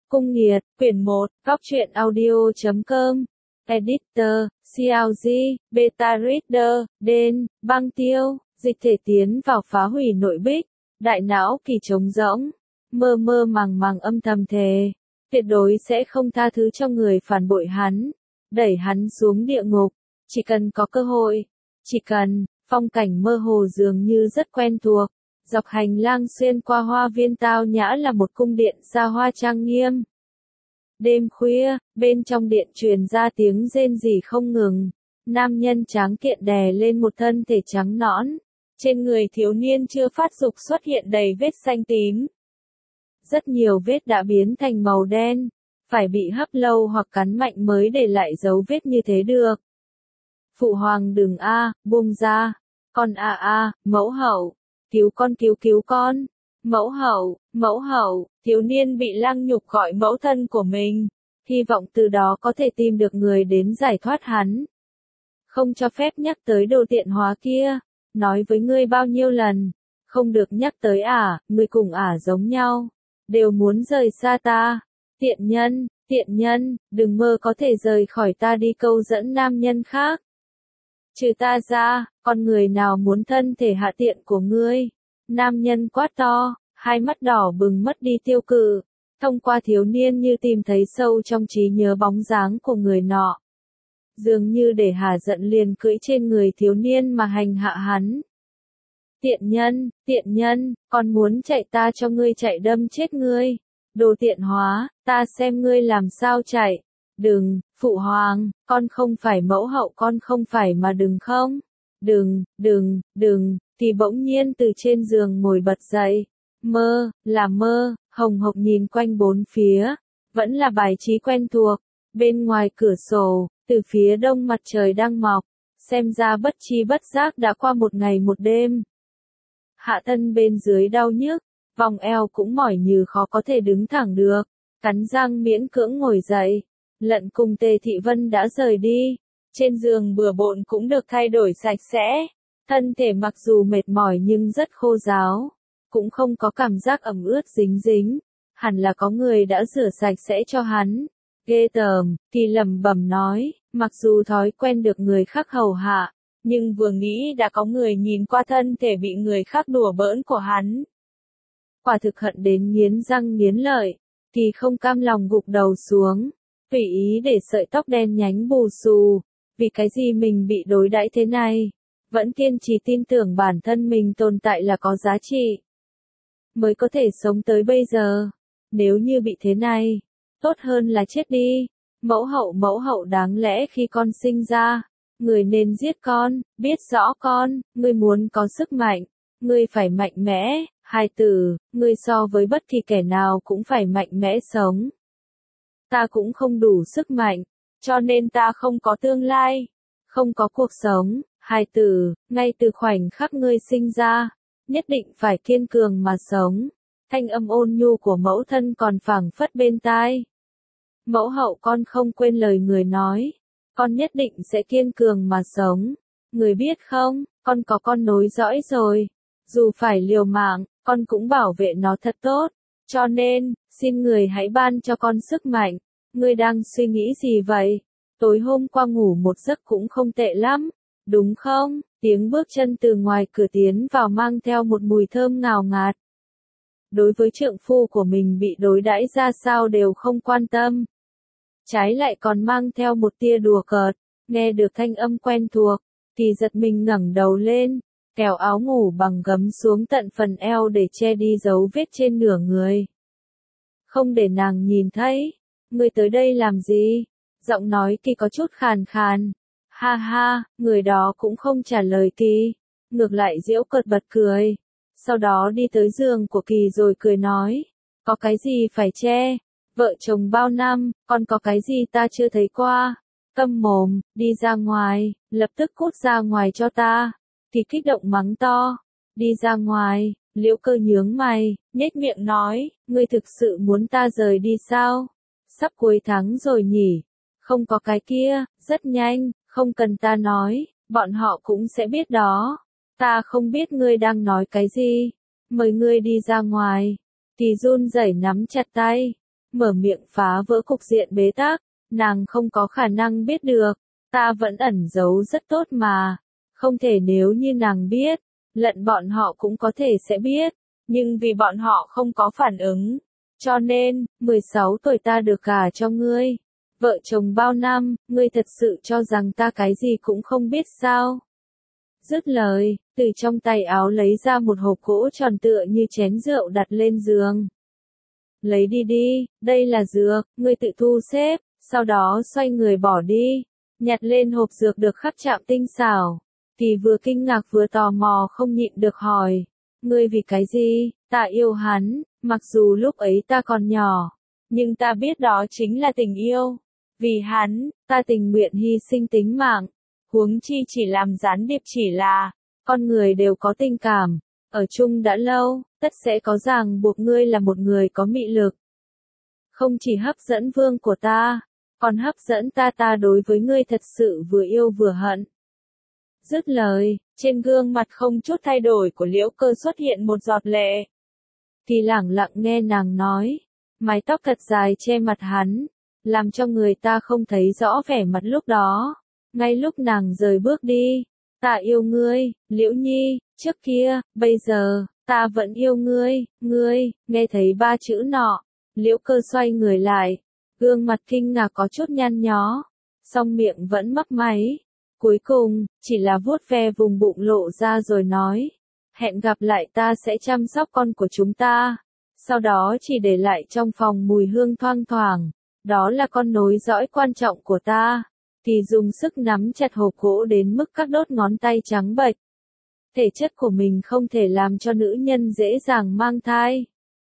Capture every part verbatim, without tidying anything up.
Cung Nghiệt, quyển một, góc truyện audio chấm com, Editor, xê lờ giê, Beta Reader, Đen, Băng Tiêu, dịch thể tiến vào phá hủy nội bích, đại não kỳ trống rỗng, mơ mơ màng màng âm thầm thề, tuyệt đối sẽ không tha thứ cho người phản bội hắn, đẩy hắn xuống địa ngục, chỉ cần có cơ hội, chỉ cần, phong cảnh mơ hồ dường như rất quen thuộc. Dọc hành lang xuyên qua hoa viên tao nhã là một cung điện xa hoa trang nghiêm. Đêm khuya, bên trong điện truyền ra tiếng rên rỉ không ngừng. Nam nhân tráng kiện đè lên một thân thể trắng nõn. Trên người thiếu niên chưa phát dục xuất hiện đầy vết xanh tím. Rất nhiều vết đã biến thành màu đen. Phải bị hấp lâu hoặc cắn mạnh mới để lại dấu vết như thế được. Phụ hoàng đừng a, buông ra. Con a a, mẫu hậu. Cứu con cứu cứu con. Mẫu hậu, mẫu hậu, thiếu niên bị lăng nhục gọi mẫu thân của mình. Hy vọng từ đó có thể tìm được người đến giải thoát hắn. Không cho phép nhắc tới đồ tiện hóa kia. Nói với ngươi bao nhiêu lần. Không được nhắc tới ả, ngươi cùng ả giống nhau. Đều muốn rời xa ta. Tiện nhân, tiện nhân, đừng mơ có thể rời khỏi ta đi câu dẫn nam nhân khác. Trừ ta ra, con người nào muốn thân thể hạ tiện của ngươi? Nam nhân quát to, hai mắt đỏ bừng mất đi tiêu cự. Thông qua thiếu niên như tìm thấy sâu trong trí nhớ bóng dáng của người nọ. Dường như để hà giận liền cưỡi trên người thiếu niên mà hành hạ hắn. Tiện nhân, tiện nhân, con muốn chạy ta cho ngươi chạy đâm chết ngươi. Đồ tiện hóa, ta xem ngươi làm sao chạy. Đừng, phụ hoàng, con không phải mẫu hậu, con không phải mà đừng không. Đừng, đừng, đừng, thì bỗng nhiên từ trên giường ngồi bật dậy. Mơ, là mơ, hồng hộc nhìn quanh bốn phía. Vẫn là bài trí quen thuộc. Bên ngoài cửa sổ, từ phía đông mặt trời đang mọc. Xem ra bất chi bất giác đã qua một ngày một đêm. Hạ thân bên dưới đau nhức, vòng eo cũng mỏi như khó có thể đứng thẳng được. Cắn răng miễn cưỡng ngồi dậy. Lận cùng Tề Thị Vân đã rời đi. Trên giường bừa bộn cũng được thay đổi sạch sẽ. Thân thể mặc dù mệt mỏi nhưng rất khô ráo. Cũng không có cảm giác ẩm ướt dính dính. Hẳn là có người đã rửa sạch sẽ cho hắn. Ghê tởm, Kỳ lẩm bẩm nói, mặc dù thói quen được người khác hầu hạ. Nhưng vừa nghĩ đã có người nhìn qua thân thể bị người khác đùa bỡn của hắn. Quả thực hận đến nghiến răng nghiến lợi. Kỳ không cam lòng gục đầu xuống. Tùy ý để sợi tóc đen nhánh bù xù. Vì cái gì mình bị đối đãi thế này? Vẫn kiên trì tin tưởng bản thân mình tồn tại là có giá trị. Mới có thể sống tới bây giờ. Nếu như bị thế này, tốt hơn là chết đi. Mẫu hậu mẫu hậu đáng lẽ khi con sinh ra, người nên giết con, biết rõ con, ngươi muốn có sức mạnh, ngươi phải mạnh mẽ, hài tử, ngươi so với bất kỳ kẻ nào cũng phải mạnh mẽ sống. Ta cũng không đủ sức mạnh, cho nên ta không có tương lai, không có cuộc sống, hài tử, ngay từ khoảnh khắc ngươi sinh ra, nhất định phải kiên cường mà sống. Thanh âm ôn nhu của mẫu thân còn phảng phất bên tai. Mẫu hậu con không quên lời người nói, con nhất định sẽ kiên cường mà sống. Người biết không, con có con nối dõi rồi, dù phải liều mạng, con cũng bảo vệ nó thật tốt. Cho nên, xin người hãy ban cho con sức mạnh. Ngươi đang suy nghĩ gì vậy? Tối hôm qua ngủ một giấc cũng không tệ lắm, đúng không? Tiếng bước chân từ ngoài cửa tiến vào mang theo một mùi thơm ngào ngạt. Đối với trượng phu của mình bị đối đãi ra sao đều không quan tâm. Trái lại còn mang theo một tia đùa cợt, nghe được thanh âm quen thuộc, thì giật mình ngẩng đầu lên, kéo áo ngủ bằng gấm xuống tận phần eo để che đi dấu vết trên nửa người. Không để nàng nhìn thấy, ngươi tới đây làm gì? Giọng nói Kỳ có chút khàn khàn. Ha ha, người đó cũng không trả lời Kỳ, ngược lại giễu cợt bật cười. Sau đó đi tới giường của Kỳ rồi cười nói, có cái gì phải che? Vợ chồng bao năm, còn có cái gì ta chưa thấy qua? Câm mồm, đi ra ngoài, lập tức cút ra ngoài cho ta. Kỳ kích động mắng to, đi ra ngoài. Liễu Cơ nhướng mày, nhếch miệng nói, ngươi thực sự muốn ta rời đi sao? Sắp cuối tháng rồi nhỉ? Không có cái kia, rất nhanh, không cần ta nói, bọn họ cũng sẽ biết đó. Ta không biết ngươi đang nói cái gì. Mời ngươi đi ra ngoài. Kỳ run rẩy nắm chặt tay. mở miệng phá vỡ cục diện bế tắc, nàng không có khả năng biết được, ta vẫn ẩn giấu rất tốt mà, không thể nếu như nàng biết, lận bọn họ cũng có thể sẽ biết, nhưng vì bọn họ không có phản ứng, cho nên, mười sáu tuổi ta được gả cho ngươi, vợ chồng bao năm, ngươi thật sự cho rằng ta cái gì cũng không biết sao? Dứt lời, từ trong tay áo lấy ra một hộp gỗ tròn tựa như chén rượu đặt lên giường. Lấy đi đi, đây là dược, ngươi tự thu xếp, sau đó xoay người bỏ đi, nhặt lên hộp dược được khắc chạm tinh xảo. Kỳ vừa kinh ngạc vừa tò mò không nhịn được hỏi, ngươi vì cái gì, ta yêu hắn, mặc dù lúc ấy ta còn nhỏ, nhưng ta biết đó chính là tình yêu. Vì hắn, ta tình nguyện hy sinh tính mạng, huống chi chỉ làm gián điệp chỉ là, con người đều có tình cảm, ở chung đã lâu, tất sẽ có ràng buộc ngươi là một người có mị lực. Không chỉ hấp dẫn vương của ta, còn hấp dẫn ta ta đối với ngươi thật sự vừa yêu vừa hận. Dứt lời, trên gương mặt không chút thay đổi của Liễu Cơ xuất hiện một giọt lệ. Kỳ lẳng lặng nghe nàng nói, mái tóc thật dài che mặt hắn, làm cho người ta không thấy rõ vẻ mặt lúc đó. Ngay lúc nàng rời bước đi, ta yêu ngươi, Liễu Nhi, trước kia, bây giờ, ta vẫn yêu ngươi, ngươi, nghe thấy ba chữ nọ, Liễu Cơ xoay người lại, gương mặt kinh ngạc có chút nhăn nhó, song miệng vẫn mấp máy. Cuối cùng, chỉ là vuốt ve vùng bụng lộ ra rồi nói, hẹn gặp lại ta sẽ chăm sóc con của chúng ta. Sau đó chỉ để lại trong phòng mùi hương thoang thoảng, đó là con nối dõi quan trọng của ta. Kỳ dùng sức nắm chặt hộp gỗ đến mức các đốt ngón tay trắng bệch. Thể chất của mình không thể làm cho nữ nhân dễ dàng mang thai.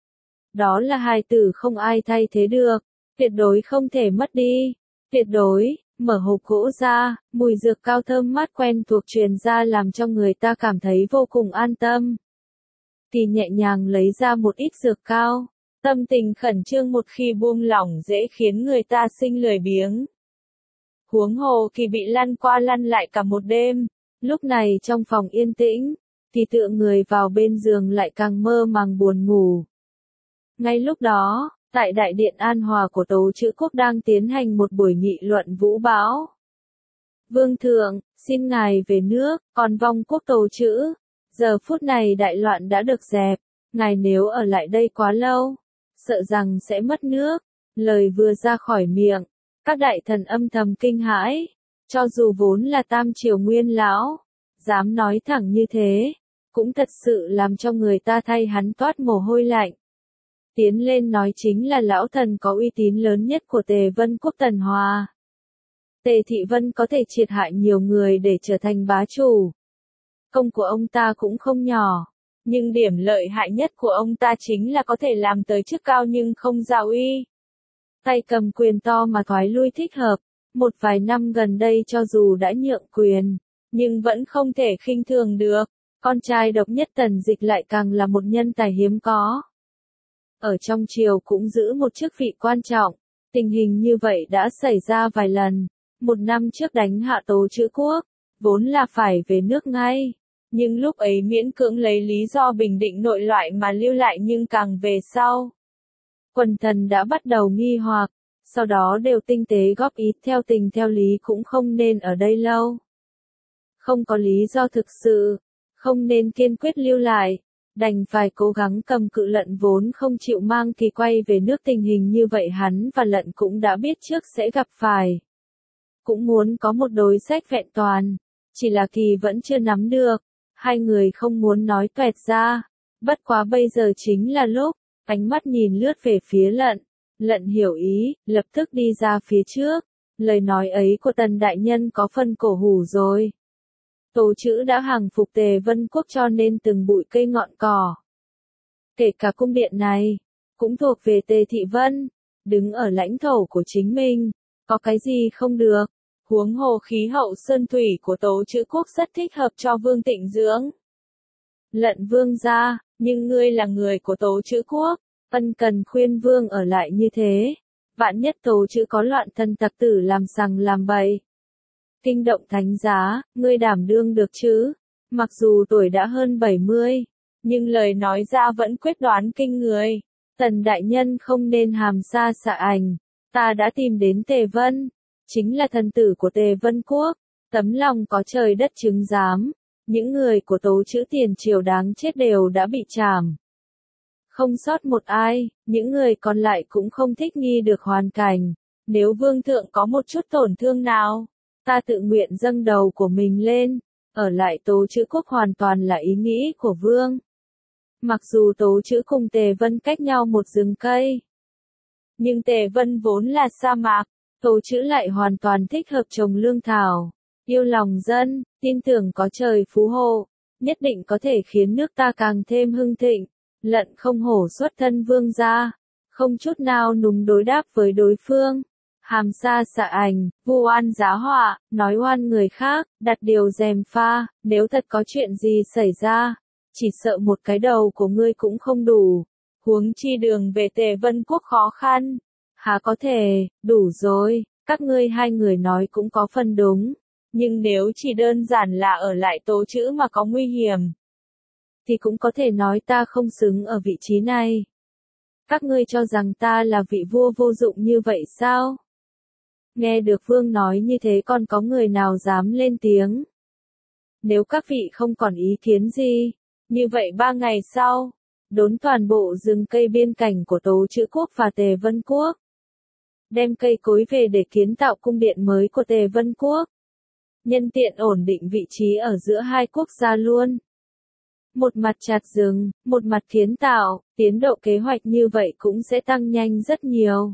Đó là hài tử không ai thay thế được, tuyệt đối không thể mất đi, tuyệt đối. Mở hộp gỗ ra, mùi dược cao thơm mát quen thuộc truyền ra làm cho người ta cảm thấy vô cùng an tâm. Kỳ nhẹ nhàng lấy ra một ít dược cao, tâm tình khẩn trương một khi buông lỏng dễ khiến người ta sinh lười biếng. Huống hồ Kỳ bị lăn qua lăn lại cả một đêm, lúc này trong phòng yên tĩnh, Kỳ tựa người vào bên giường lại càng mơ màng buồn ngủ. Ngay lúc đó, tại Đại điện An Hòa của Tố Chữ Quốc đang tiến hành một buổi nghị luận vũ bão. Vương thượng, xin ngài về nước, còn vong quốc Tố Chữ. Giờ phút này đại loạn đã được dẹp, ngài nếu ở lại đây quá lâu, sợ rằng sẽ mất nước. Lời vừa ra khỏi miệng, các đại thần âm thầm kinh hãi, cho dù vốn là tam triều nguyên lão, dám nói thẳng như thế, cũng thật sự làm cho người ta thay hắn toát mồ hôi lạnh. Tiến lên nói chính là lão thần có uy tín lớn nhất của Tề Vân Quốc Tần Hòa. Tề Thị Vân có thể triệt hại nhiều người để trở thành bá chủ. Công của ông ta cũng không nhỏ, nhưng điểm lợi hại nhất của ông ta chính là có thể làm tới chức cao nhưng không giao uy. Tay cầm quyền to mà thoái lui thích hợp, một vài năm gần đây cho dù đã nhượng quyền, nhưng vẫn không thể khinh thường được. Con trai độc nhất Tần Dịch lại càng là một nhân tài hiếm có. Ở trong triều cũng giữ một chức vị quan trọng, tình hình như vậy đã xảy ra vài lần. Một năm trước đánh hạ Tố Chữ Quốc, vốn là phải về nước ngay, nhưng lúc ấy miễn cưỡng lấy lý do bình định nội loại mà lưu lại, nhưng càng về sau, quần thần đã bắt đầu nghi hoặc, sau đó đều tinh tế góp ý theo tình theo lý cũng không nên ở đây lâu. Không có lý do thực sự, không nên kiên quyết lưu lại. Đành phải cố gắng cầm cự. Lận vốn không chịu mang Kỳ quay về nước, tình hình như vậy hắn và Lận cũng đã biết trước sẽ gặp phải. Cũng muốn có một đối sách vẹn toàn, chỉ là Kỳ vẫn chưa nắm được, hai người không muốn nói toẹt ra. Bất quá bây giờ chính là lúc, ánh mắt nhìn lướt về phía Lận, Lận hiểu ý, lập tức đi ra phía trước, lời nói ấy của Tần đại nhân có phần cổ hủ rồi. Tố Chữ đã hàng phục Tề Vân Quốc cho nên từng bụi cây ngọn cỏ, kể cả cung điện này, cũng thuộc về Tề Thị Vân, đứng ở lãnh thổ của chính mình, có cái gì không được, huống hồ khí hậu sơn thủy của Tố Chữ Quốc rất thích hợp cho Vương Tịnh dưỡng. Lận vương gia, nhưng ngươi là người của Tố Chữ Quốc, ân cần khuyên vương ở lại như thế, vạn nhất Tố Chữ có loạn thân tặc tử làm sằng làm bậy. Kinh động thánh giá, ngươi đảm đương được chứ? Mặc dù tuổi đã hơn bảy mươi, nhưng lời nói ra vẫn quyết đoán kinh người. Tần đại nhân không nên hàm xa xạ ảnh, ta đã tìm đến Tề Vân, chính là thần tử của Tề Vân Quốc, tấm lòng có trời đất chứng giám, những người của Tố Chữ tiền triều đáng chết đều đã bị trảm. Không sót một ai, những người còn lại cũng không thích nghi được hoàn cảnh, nếu vương thượng có một chút tổn thương nào, ta tự nguyện dâng đầu của mình lên, ở lại Tố Chữ quốc hoàn toàn là ý nghĩ của vương. Mặc dù Tố Chữ cùng Tề Vân cách nhau một rừng cây, nhưng Tề Vân vốn là sa mạc, Tố Chữ lại hoàn toàn thích hợp trồng lương thảo, yêu lòng dân, tin tưởng có trời phú hộ, nhất định có thể khiến nước ta càng thêm hưng thịnh. Lận không hổ xuất thân vương gia, không chút nào núng đối đáp với đối phương. Hàm xa xạ ảnh, vu oan giá họa, nói oan người khác, đặt điều gièm pha, nếu thật có chuyện gì xảy ra, chỉ sợ một cái đầu của ngươi cũng không đủ. Huống chi đường về Tề Vân Quốc khó khăn, há có thể, đủ rồi, các ngươi hai người nói cũng có phần đúng. Nhưng nếu chỉ đơn giản là ở lại Tố Chữ mà có nguy hiểm, thì cũng có thể nói ta không xứng ở vị trí này. Các ngươi cho rằng ta là vị vua vô dụng như vậy sao? Nghe được vương nói như thế còn có người nào dám lên tiếng? Nếu các vị không còn ý kiến gì, như vậy ba ngày sau, đốn toàn bộ rừng cây biên cảnh của Tố Chữ quốc và Tề Vân Quốc. Đem cây cối về để kiến tạo cung điện mới của Tề Vân Quốc. Nhân tiện ổn định vị trí ở giữa hai quốc gia luôn. Một mặt chặt rừng, một mặt kiến tạo, tiến độ kế hoạch như vậy cũng sẽ tăng nhanh rất nhiều.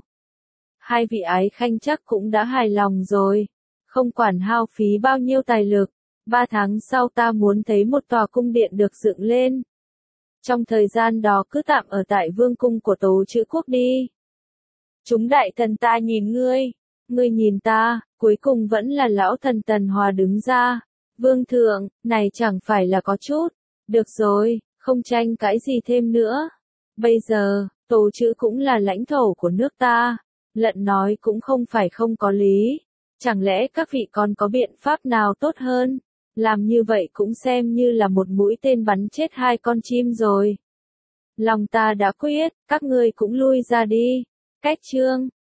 Hai vị ái khanh chắc cũng đã hài lòng rồi, không quản hao phí bao nhiêu tài lực, ba tháng sau ta muốn thấy một tòa cung điện được dựng lên. Trong thời gian đó cứ tạm ở tại vương cung của Tố Chữ quốc đi. Chúng đại thần ta nhìn ngươi, ngươi nhìn ta, cuối cùng vẫn là lão thần Tần Hòa đứng ra. Vương thượng, này chẳng phải là có chút. Được rồi, không tranh cãi gì thêm nữa. Bây giờ, Tố Chữ cũng là lãnh thổ của nước ta. Lận nói cũng không phải không có lý. Chẳng lẽ các vị còn có biện pháp nào tốt hơn? Làm như vậy cũng xem như là một mũi tên bắn chết hai con chim rồi. Lòng ta đã quyết, các ngươi cũng lui ra đi. Cách chương